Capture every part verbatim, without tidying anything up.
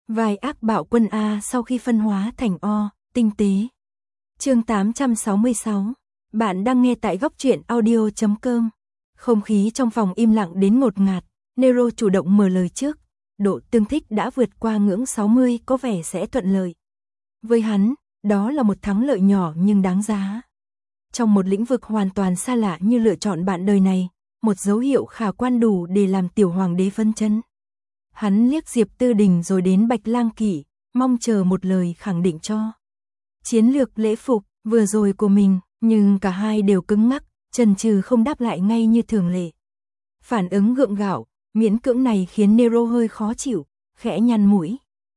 Vai ác bạo quân A sau khi phân hóa thành O, tinh tế. Chương tám trăm sáu mươi sáu. Bạn đang nghe tại góc truyện audio chấm com. Không khí trong phòng im lặng đến ngột ngạt, Nero chủ động mở lời trước. Độ tương thích đã vượt qua ngưỡng sáu mươi, có vẻ sẽ thuận lợi. Với hắn, đó là một thắng lợi nhỏ nhưng đáng giá. Trong một lĩnh vực hoàn toàn xa lạ như lựa chọn bạn đời này, một dấu hiệu khả quan đủ để làm tiểu hoàng đế phân chấn. Hắn liếc Diệp Tư Đình rồi đến Bạch Lang Kỷ, mong chờ một lời khẳng định cho chiến lược lễ phục vừa rồi của mình, nhưng cả hai đều cứng ngắc, chần chừ không đáp lại ngay như thường lệ. Phản ứng gượng gạo, miễn cưỡng này khiến Nero hơi khó chịu, khẽ nhăn mũi.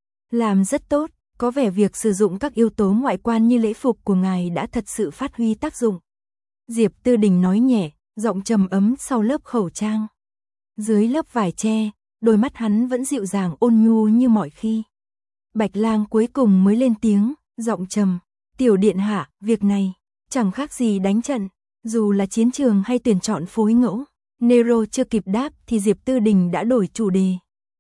Làm rất tốt, có vẻ việc sử dụng các yếu tố ngoại quan như lễ phục của ngài đã thật sự phát huy tác dụng. Diệp Tư Đình nói nhẹ, giọng trầm ấm sau lớp khẩu trang. Dưới lớp vải che, đôi mắt hắn vẫn dịu dàng ôn nhu như mọi khi. Bạch Lang cuối cùng mới lên tiếng, giọng trầm, tiểu điện hạ, việc này chẳng khác gì đánh trận, dù là chiến trường hay tuyển chọn phối ngẫu. Nero chưa kịp đáp thì Diệp Tư Đình đã đổi chủ đề.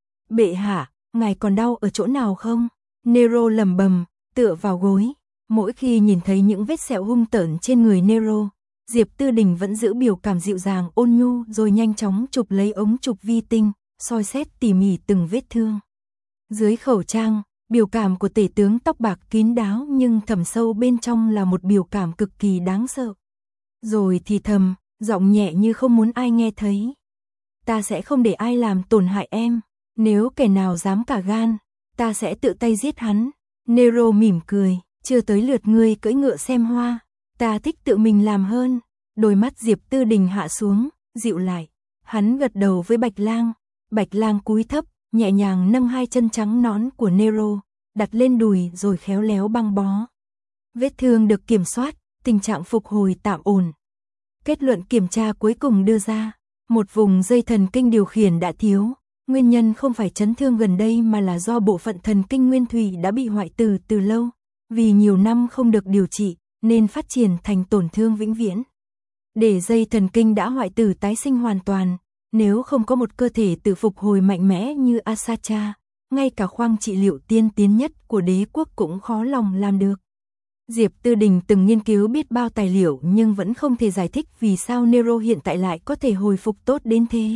Bệ hạ, ngài còn đau ở chỗ nào không? Nero lẩm bẩm, tựa vào gối. Mỗi khi nhìn thấy những vết sẹo hung tợn trên người Nero, Diệp Tư Đình vẫn giữ biểu cảm dịu dàng ôn nhu rồi nhanh chóng chụp lấy ống chụp vi tinh, soi xét tỉ mỉ từng vết thương. Dưới khẩu trang, biểu cảm của tể tướng tóc bạc kín đáo nhưng thẳm sâu bên trong là một biểu cảm cực kỳ đáng sợ. Rồi thì thầm, giọng nhẹ như không muốn ai nghe thấy. Ta sẽ không để ai làm tổn hại em, nếu kẻ nào dám cả gan, ta sẽ tự tay giết hắn. Nero mỉm cười, chưa tới lượt ngươi cưỡi ngựa xem hoa, ta thích tự mình làm hơn. Đôi mắt Diệp Tư Đình hạ xuống, dịu lại. Hắn gật đầu với Bạch Lang. Bạch Lang cúi thấp, nhẹ nhàng nâng hai chân trắng nõn của Nero, đặt lên đùi rồi khéo léo băng bó. Vết thương được kiểm soát, tình trạng phục hồi tạm ổn. Kết luận kiểm tra cuối cùng đưa ra, một vùng dây thần kinh điều khiển đã thiếu. Nguyên nhân không phải chấn thương gần đây mà là do bộ phận thần kinh nguyên thủy đã bị hoại tử từ lâu. Vì nhiều năm không được điều trị, nên phát triển thành tổn thương vĩnh viễn. Để dây thần kinh đã hoại tử tái sinh hoàn toàn, nếu không có một cơ thể tự phục hồi mạnh mẽ như Asacha, ngay cả khoang trị liệu tiên tiến nhất của đế quốc cũng khó lòng làm được. Diệp Tư Đình từng nghiên cứu biết bao tài liệu nhưng vẫn không thể giải thích vì sao Nero hiện tại lại có thể hồi phục tốt đến thế.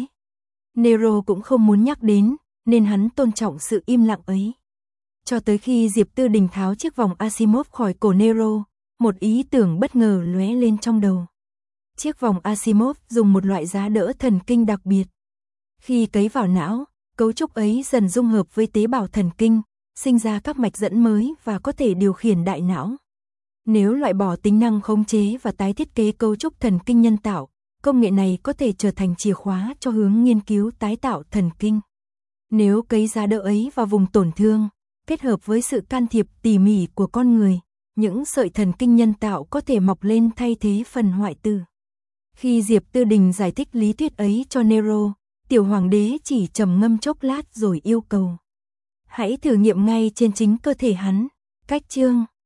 Nero cũng không muốn nhắc đến, nên hắn tôn trọng sự im lặng ấy. Cho tới khi Diệp Tư Đình tháo chiếc vòng Asimov khỏi cổ Nero, một ý tưởng bất ngờ lóe lên trong đầu. Chiếc vòng Asimov dùng một loại giá đỡ thần kinh đặc biệt. Khi cấy vào não, cấu trúc ấy dần dung hợp với tế bào thần kinh, sinh ra các mạch dẫn mới và có thể điều khiển đại não. Nếu loại bỏ tính năng khống chế và tái thiết kế cấu trúc thần kinh nhân tạo, công nghệ này có thể trở thành chìa khóa cho hướng nghiên cứu tái tạo thần kinh. Nếu cấy giá đỡ ấy vào vùng tổn thương, kết hợp với sự can thiệp tỉ mỉ của con người, những sợi thần kinh nhân tạo có thể mọc lên thay thế phần hoại tử. Khi Diệp Tư Đình giải thích lý thuyết ấy cho Nero, tiểu hoàng đế chỉ trầm ngâm chốc lát rồi yêu cầu. Hãy thử nghiệm ngay trên chính cơ thể hắn. Cách chương